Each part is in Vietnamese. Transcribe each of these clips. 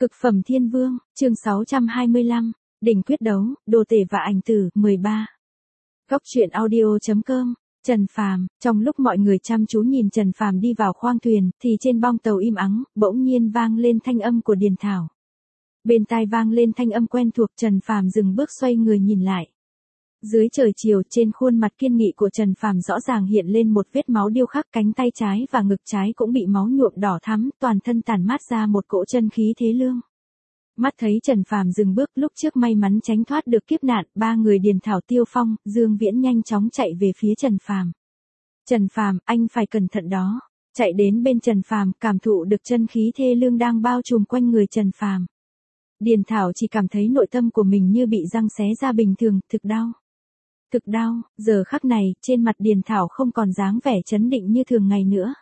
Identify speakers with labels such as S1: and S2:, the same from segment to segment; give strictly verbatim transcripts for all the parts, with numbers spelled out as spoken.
S1: Cực phẩm thiên vương, chương sáu trăm hai mươi lăm, đỉnh quyết đấu, đồ tể và ảnh tử, mười ba. Góc truyện audio chấm com, Trần Phàm, trong lúc mọi người chăm chú nhìn Trần Phàm đi vào khoang thuyền, thì trên bong tàu im ắng, bỗng nhiên vang lên thanh âm của Điền Thảo. Bên tai vang lên thanh âm quen thuộc, Trần Phàm dừng bước xoay người nhìn lại. Dưới trời chiều, trên khuôn mặt kiên nghị của Trần Phàm rõ ràng hiện lên một vết máu điêu khắc, cánh tay trái và ngực trái cũng bị máu nhuộm đỏ thắm, toàn thân tản mát ra một cỗ chân khí thế lương. Mắt thấy Trần Phàm dừng bước, lúc trước may mắn tránh thoát được kiếp nạn, ba người Điền Thảo, Tiêu Phong, Dương Viễn nhanh chóng chạy về phía Trần Phàm. "Trần Phàm, anh phải cẩn thận đó." Chạy đến bên Trần Phàm, cảm thụ được chân khí thê lương đang bao trùm quanh người Trần Phàm. Điền Thảo chỉ cảm thấy nội tâm của mình như bị răng xé ra bình thường, thực đau. Thực đau, giờ khắc này, trên mặt Điền Thảo không còn dáng vẻ trấn định như thường ngày nữa.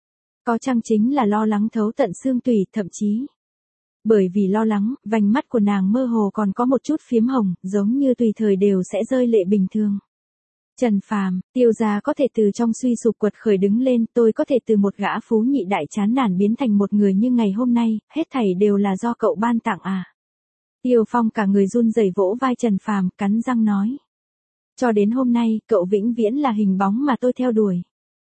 S1: Có chăng chính là lo lắng thấu tận xương tủy, thậm chí. Bởi vì lo lắng, vành mắt của nàng mơ hồ còn có một chút phiếm hồng, giống như tùy thời đều sẽ rơi lệ bình thường. "Trần Phàm, Tiêu gia có thể từ trong suy sụp quật khởi đứng lên, tôi có thể từ một gã phú nhị đại chán nản biến thành một người như ngày hôm nay, hết thảy đều là do cậu ban tặng à?" Tiêu Phong cả người run rẩy vỗ vai Trần Phàm, cắn răng nói. "Cho đến hôm nay, cậu vĩnh viễn là hình bóng mà tôi theo đuổi.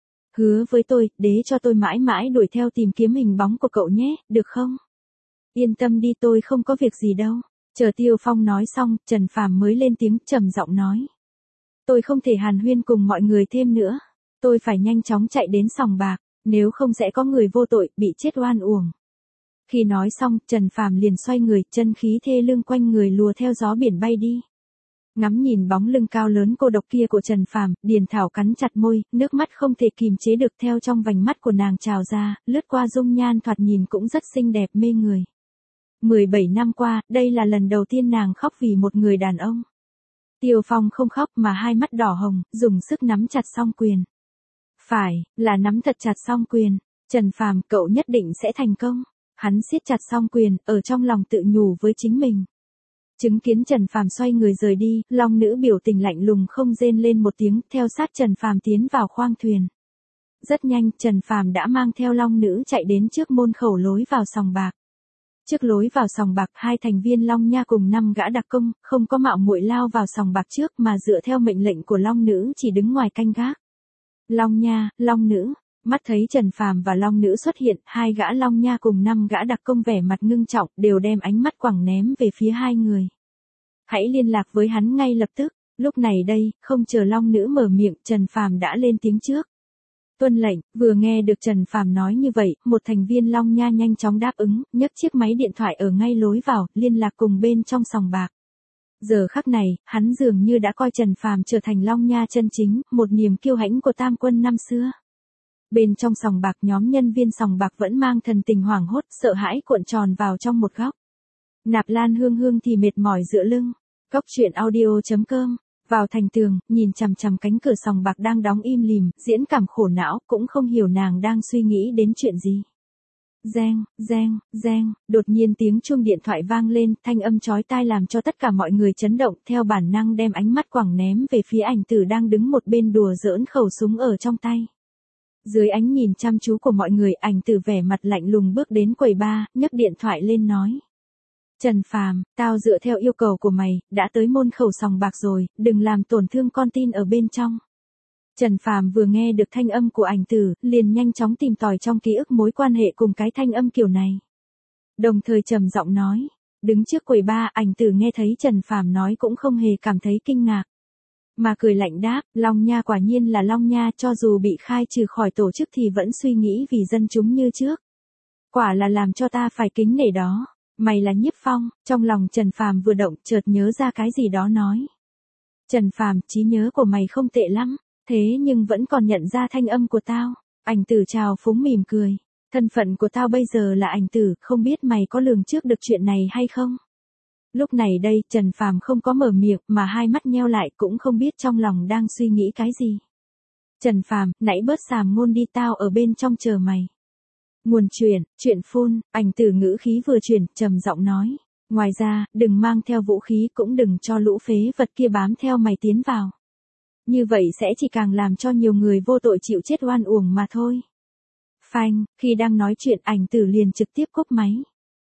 S1: Hứa với tôi, để cho tôi mãi mãi đuổi theo tìm kiếm hình bóng của cậu nhé, được không?" "Yên tâm đi, tôi không có việc gì đâu." Chờ Tiêu Phong nói xong, Trần Phàm mới lên tiếng trầm giọng nói. "Tôi không thể hàn huyên cùng mọi người thêm nữa. Tôi phải nhanh chóng chạy đến sòng bạc, nếu không sẽ có người vô tội, bị chết oan uổng." Khi nói xong, Trần Phàm liền xoay người, chân khí thê lương quanh người lùa theo gió biển bay đi. Ngắm nhìn bóng lưng cao lớn cô độc kia của Trần Phàm, Điền Thảo cắn chặt môi, nước mắt không thể kìm chế được theo trong vành mắt của nàng trào ra, lướt qua dung nhan thoạt nhìn cũng rất xinh đẹp mê người. mười bảy năm qua, đây là lần đầu tiên nàng khóc vì một người đàn ông. Tiêu Phong không khóc mà hai mắt đỏ hồng, dùng sức nắm chặt song quyền. Phải, là nắm thật chặt song quyền. "Trần Phàm, cậu nhất định sẽ thành công." Hắn siết chặt song quyền, ở trong lòng tự nhủ với chính mình. Chứng kiến Trần Phàm xoay người rời đi, Long nữ biểu tình lạnh lùng không rên lên một tiếng, theo sát Trần Phàm tiến vào khoang thuyền. Rất nhanh, Trần Phàm đã mang theo Long nữ chạy đến trước môn khẩu lối vào sòng bạc. Trước lối vào sòng bạc, hai thành viên Long Nha cùng năm gã đặc công, không có mạo muội lao vào sòng bạc trước mà dựa theo mệnh lệnh của Long nữ chỉ đứng ngoài canh gác. Long Nha, Long nữ. Mắt thấy Trần Phàm và Long nữ xuất hiện, hai gã Long Nha cùng năm gã đặc công vẻ mặt ngưng trọng, đều đem ánh mắt quẳng ném về phía hai người. "Hãy liên lạc với hắn ngay lập tức." Lúc này đây, không chờ Long nữ mở miệng, Trần Phàm đã lên tiếng trước. "Tuân lệnh." Vừa nghe được Trần Phàm nói như vậy, một thành viên Long Nha nhanh chóng đáp ứng, nhấc chiếc máy điện thoại ở ngay lối vào, liên lạc cùng bên trong sòng bạc. Giờ khắc này, hắn dường như đã coi Trần Phàm trở thành Long Nha chân chính, một niềm kiêu hãnh của Tam Quân năm xưa. Bên trong sòng bạc, nhóm nhân viên sòng bạc vẫn mang thần tình hoảng hốt, sợ hãi cuộn tròn vào trong một góc. Nạp Lan Hương Hương thì mệt mỏi dựa lưng. Góc truyện audio chấm com, vào thành tường, nhìn chằm chằm cánh cửa sòng bạc đang đóng im lìm, diễn cảm khổ não, cũng không hiểu nàng đang suy nghĩ đến chuyện gì. Reng, reng, reng, đột nhiên tiếng chuông điện thoại vang lên, thanh âm chói tai làm cho tất cả mọi người chấn động, theo bản năng đem ánh mắt quẳng ném về phía ảnh tử đang đứng một bên đùa giỡn khẩu súng ở trong tay. Dưới ánh nhìn chăm chú của mọi người, ảnh tử vẻ mặt lạnh lùng bước đến quầy bar, nhấc điện thoại lên nói. "Trần Phàm, tao dựa theo yêu cầu của mày, đã tới môn khẩu sòng bạc rồi, đừng làm tổn thương con tin ở bên trong." Trần Phàm vừa nghe được thanh âm của ảnh tử, liền nhanh chóng tìm tòi trong ký ức mối quan hệ cùng cái thanh âm kiểu này. Đồng thời trầm giọng nói, đứng trước quầy bar, ảnh tử nghe thấy Trần Phàm nói cũng không hề cảm thấy kinh ngạc. Mà cười lạnh đáp, Long Nha quả nhiên là Long Nha, cho dù bị khai trừ khỏi tổ chức thì vẫn suy nghĩ vì dân chúng như trước. Quả là làm cho ta phải kính nể đó. Mày là Nhiếp Phong. Trong lòng Trần Phàm vừa động, chợt nhớ ra cái gì đó nói. "Trần Phàm, trí nhớ của mày không tệ lắm, thế nhưng vẫn còn nhận ra thanh âm của tao." Ảnh tử trào phúng mỉm cười. "Thân phận của tao bây giờ là ảnh tử, không biết mày có lường trước được chuyện này hay không?" Lúc này đây, Trần Phàm không có mở miệng, mà hai mắt nheo lại, cũng không biết trong lòng đang suy nghĩ cái gì. "Trần Phàm, nãy bớt sàm ngôn đi, tao ở bên trong chờ mày." Nguồn chuyện, chuyện phun, ảnh tử ngữ khí vừa chuyển, trầm giọng nói. "Ngoài ra, đừng mang theo vũ khí, cũng đừng cho lũ phế vật kia bám theo mày tiến vào. Như vậy sẽ chỉ càng làm cho nhiều người vô tội chịu chết oan uổng mà thôi." Phanh, khi đang nói chuyện, ảnh tử liền trực tiếp cúp máy.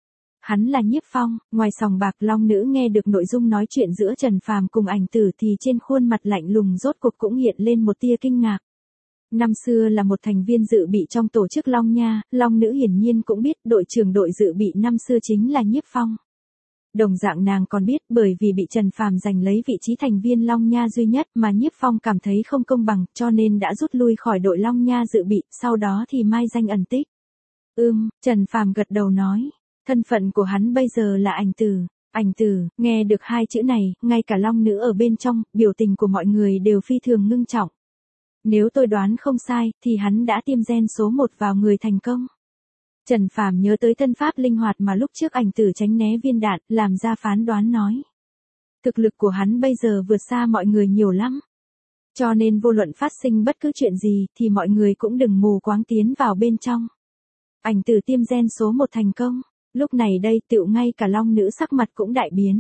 S1: Hắn là Nhiếp Phong. Ngoài sòng bạc, Long Nữ nghe được nội dung nói chuyện giữa Trần Phàm cùng Ảnh Tử thì trên khuôn mặt lạnh lùng rốt cuộc cũng hiện lên một tia kinh ngạc. Năm xưa là một thành viên dự bị trong tổ chức Long Nha, Long Nữ hiển nhiên cũng biết đội trưởng đội dự bị năm xưa chính là Nhiếp Phong. Đồng dạng nàng còn biết bởi vì bị Trần Phàm giành lấy vị trí thành viên Long Nha duy nhất mà Nhiếp Phong cảm thấy không công bằng cho nên đã rút lui khỏi đội Long Nha dự bị, sau đó thì mai danh ẩn tích. Ưm, Trần Phàm gật đầu nói, thân phận của hắn bây giờ là Ảnh Tử. Ảnh Tử, nghe được hai chữ này, ngay cả Long Nữ ở bên trong, biểu tình của mọi người đều phi thường ngưng trọng. Nếu tôi đoán không sai, thì hắn đã tiêm gen số một vào người thành công. Trần Phàm nhớ tới tân pháp linh hoạt mà lúc trước Ảnh Tử tránh né viên đạn, làm ra phán đoán nói. Thực lực của hắn bây giờ vượt xa mọi người nhiều lắm. Cho nên vô luận phát sinh bất cứ chuyện gì, thì mọi người cũng đừng mù quáng tiến vào bên trong. Ảnh Tử tiêm gen số một thành công. Lúc này đây tựu ngay cả Long Nữ sắc mặt cũng đại biến.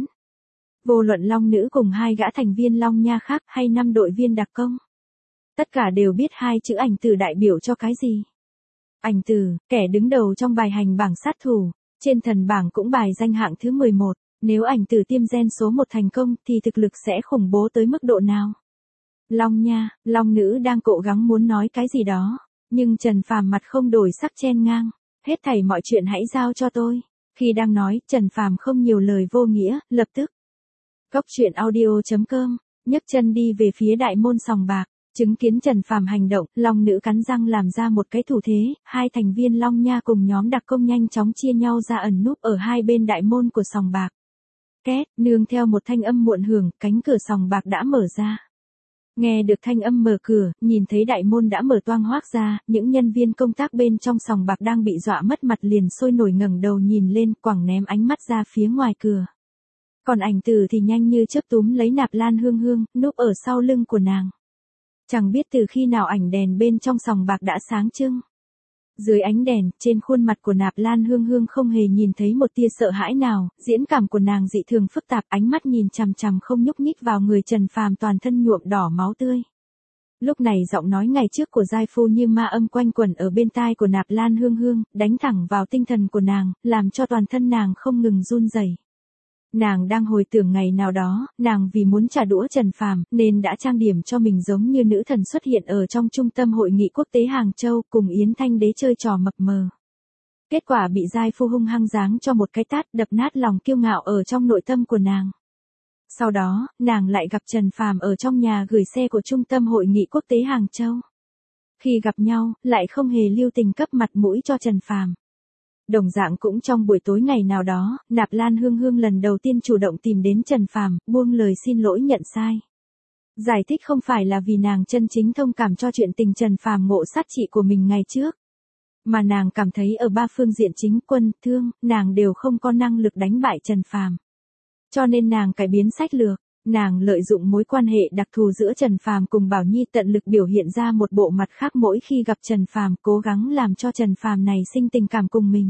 S1: Vô luận Long Nữ cùng hai gã thành viên Long Nha khác hay năm đội viên đặc công. Tất cả đều biết hai chữ Ảnh Tử đại biểu cho cái gì. Ảnh Tử, kẻ đứng đầu trong bài hành bảng sát thủ, trên thần bảng cũng bài danh hạng thứ mười một, nếu Ảnh Tử tiêm gen số một thành công thì thực lực sẽ khủng bố tới mức độ nào? Long Nha, Long Nữ đang cố gắng muốn nói cái gì đó, nhưng Trần Phàm mặt không đổi sắc chen ngang, hết thảy mọi chuyện hãy giao cho tôi. Khi đang nói, Trần Phàm không nhiều lời vô nghĩa, lập tức. Cốc truyện audio chấm com, nhấc chân đi về phía đại môn sòng bạc. Chứng kiến Trần Phàm hành động, Long Nữ cắn răng làm ra một cái thủ thế, hai thành viên Long Nha cùng nhóm đặc công nhanh chóng chia nhau ra ẩn núp ở hai bên đại môn của sòng bạc. Két, nương theo một thanh âm muộn hưởng, cánh cửa sòng bạc đã mở ra. Nghe được thanh âm mở cửa, nhìn thấy đại môn đã mở toang hoác ra, những nhân viên công tác bên trong sòng bạc đang bị dọa mất mặt liền sôi nổi ngẩng đầu nhìn lên, quẳng ném ánh mắt ra phía ngoài cửa. Còn Ảnh Tử thì nhanh như chớp túm lấy Nạp Lan Hương Hương, núp ở sau lưng của nàng. Chẳng biết từ khi nào ảnh đèn bên trong sòng bạc đã sáng trưng. Dưới ánh đèn, trên khuôn mặt của Nạp Lan Hương Hương không hề nhìn thấy một tia sợ hãi nào, diễn cảm của nàng dị thường phức tạp, ánh mắt nhìn chằm chằm không nhúc nhích vào người Trần Phàm toàn thân nhuộm đỏ máu tươi. Lúc này giọng nói ngày trước của giai phu như ma âm quanh quẩn ở bên tai của Nạp Lan Hương Hương, đánh thẳng vào tinh thần của nàng, làm cho toàn thân nàng không ngừng run rẩy. Nàng đang hồi tưởng ngày nào đó, nàng vì muốn trả đũa Trần Phàm nên đã trang điểm cho mình giống như nữ thần xuất hiện ở trong trung tâm hội nghị quốc tế Hàng Châu cùng Yến Thanh Đế chơi trò mập mờ. Kết quả bị giai phu hung hăng giáng cho một cái tát đập nát lòng kiêu ngạo ở trong nội tâm của nàng. Sau đó, nàng lại gặp Trần Phàm ở trong nhà gửi xe của trung tâm hội nghị quốc tế Hàng Châu. Khi gặp nhau, lại không hề lưu tình cấp mặt mũi cho Trần Phàm. Đồng dạng cũng trong buổi tối ngày nào đó, Nạp Lan Hương Hương lần đầu tiên chủ động tìm đến Trần Phàm, buông lời xin lỗi nhận sai. Giải thích không phải là vì nàng chân chính thông cảm cho chuyện tình Trần Phàm ngộ sát chị của mình ngày trước, mà nàng cảm thấy ở ba phương diện chính quân, thương, nàng đều không có năng lực đánh bại Trần Phàm. Cho nên nàng cải biến sách lược, nàng lợi dụng mối quan hệ đặc thù giữa Trần Phàm cùng Bảo Nhi tận lực biểu hiện ra một bộ mặt khác mỗi khi gặp Trần Phàm, cố gắng làm cho Trần Phàm này sinh tình cảm cùng mình.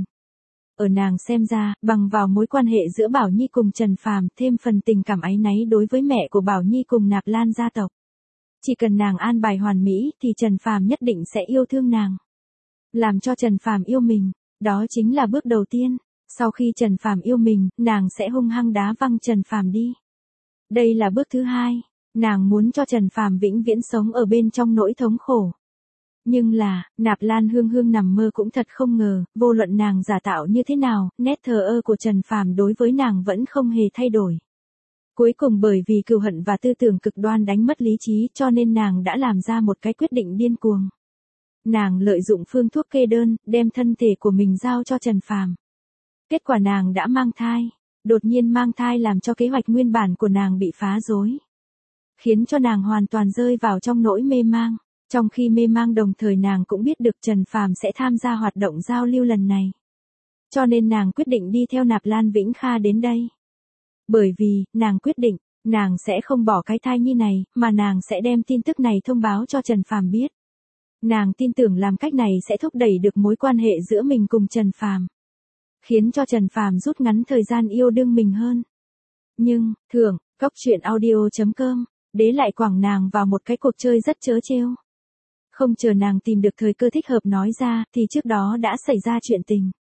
S1: Ở nàng xem ra, bằng vào mối quan hệ giữa Bảo Nhi cùng Trần Phàm, thêm phần tình cảm áy náy đối với mẹ của Bảo Nhi cùng Nạp Lan gia tộc. Chỉ cần nàng an bài hoàn mỹ thì Trần Phàm nhất định sẽ yêu thương nàng. Làm cho Trần Phàm yêu mình, đó chính là bước đầu tiên. Sau khi Trần Phàm yêu mình, nàng sẽ hung hăng đá văng Trần Phàm đi. Đây là bước thứ hai, nàng muốn cho Trần Phàm vĩnh viễn sống ở bên trong nỗi thống khổ. Nhưng là, Nạp Lan Hương Hương nằm mơ cũng thật không ngờ, vô luận nàng giả tạo như thế nào, nét thờ ơ của Trần Phàm đối với nàng vẫn không hề thay đổi. Cuối cùng bởi vì cừu hận và tư tưởng cực đoan đánh mất lý trí cho nên nàng đã làm ra một cái quyết định điên cuồng. Nàng lợi dụng phương thuốc kê đơn, đem thân thể của mình giao cho Trần Phàm. Kết quả nàng đã mang thai. Đột nhiên mang thai làm cho kế hoạch nguyên bản của nàng bị phá rối. Khiến cho nàng hoàn toàn rơi vào trong nỗi mê mang. Trong khi mê mang đồng thời nàng cũng biết được Trần Phàm sẽ tham gia hoạt động giao lưu lần này. Cho nên nàng quyết định đi theo Nạp Lan Vĩnh Kha đến đây. Bởi vì, nàng quyết định, nàng sẽ không bỏ cái thai nhi này, mà nàng sẽ đem tin tức này thông báo cho Trần Phàm biết. Nàng tin tưởng làm cách này sẽ thúc đẩy được mối quan hệ giữa mình cùng Trần Phàm, khiến cho Trần Phàm rút ngắn thời gian yêu đương mình hơn. Nhưng, thưởng, cốc truyện audio chấm com, đế lại quẳng nàng vào một cái cuộc chơi rất trớ trêu. Không chờ nàng tìm được thời cơ thích hợp nói ra, thì trước đó đã xảy ra chuyện tình.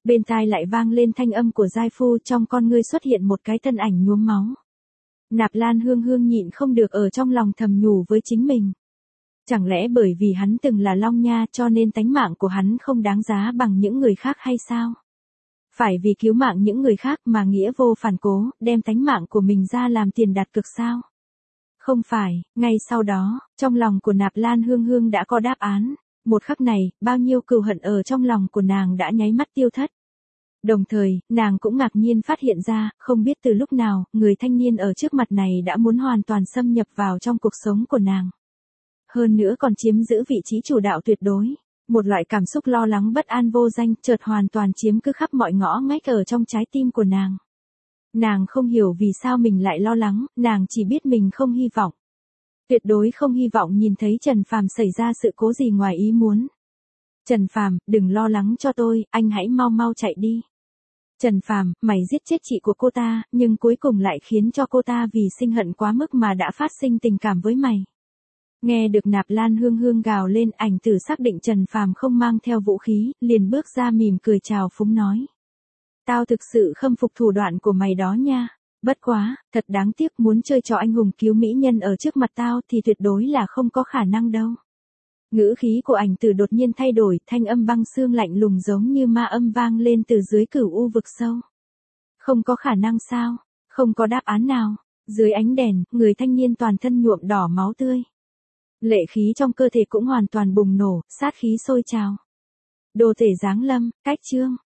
S1: Bên tai lại vang lên thanh âm của giai phu, trong con ngươi xuất hiện một cái thân ảnh nhuốm máu. Nạp Lan Hương Hương nhịn không được ở trong lòng thầm nhủ với chính mình. Chẳng lẽ bởi vì hắn từng là Long Nha cho nên tánh mạng của hắn không đáng giá bằng những người khác hay sao? Phải vì cứu mạng những người khác mà nghĩa vô phản cố, đem tánh mạng của mình ra làm tiền đặt cược sao? Không phải, ngay sau đó, trong lòng của Nạp Lan Hương Hương đã có đáp án. Một khắc này, bao nhiêu cừu hận ở trong lòng của nàng đã nháy mắt tiêu thất. Đồng thời, nàng cũng ngạc nhiên phát hiện ra, không biết từ lúc nào, người thanh niên ở trước mặt này đã muốn hoàn toàn xâm nhập vào trong cuộc sống của nàng. Hơn nữa còn chiếm giữ vị trí chủ đạo tuyệt đối. Một loại cảm xúc lo lắng bất an vô danh chợt hoàn toàn chiếm cứ khắp mọi ngõ ngách ở trong trái tim của nàng. Nàng không hiểu vì sao mình lại lo lắng, nàng chỉ biết mình không hy vọng. Tuyệt đối không hy vọng nhìn thấy Trần Phàm xảy ra sự cố gì ngoài ý muốn. Trần Phàm, đừng lo lắng cho tôi, anh hãy mau mau chạy đi. Trần Phàm, mày giết chết chị của cô ta, nhưng cuối cùng lại khiến cho cô ta vì sinh hận quá mức mà đã phát sinh tình cảm với mày. Nghe được Nạp Lan Hương Hương gào lên, ảnh tử xác định Trần Phàm không mang theo vũ khí, liền bước ra mỉm cười chào phúng nói. Tao thực sự khâm phục thủ đoạn của mày đó nha. Bất quá, thật đáng tiếc, muốn chơi trò anh hùng cứu mỹ nhân ở trước mặt tao thì tuyệt đối là không có khả năng đâu. Ngữ khí của ảnh tử đột nhiên thay đổi, thanh âm băng xương lạnh lùng giống như ma âm vang lên từ dưới cửu u vực sâu. Không có khả năng sao? Không có đáp án nào. Dưới ánh đèn, người thanh niên toàn thân nhuộm đỏ máu tươi. Lệ khí trong cơ thể cũng hoàn toàn bùng nổ, sát khí sôi trào. Đồ tể giáng lâm, cách chương.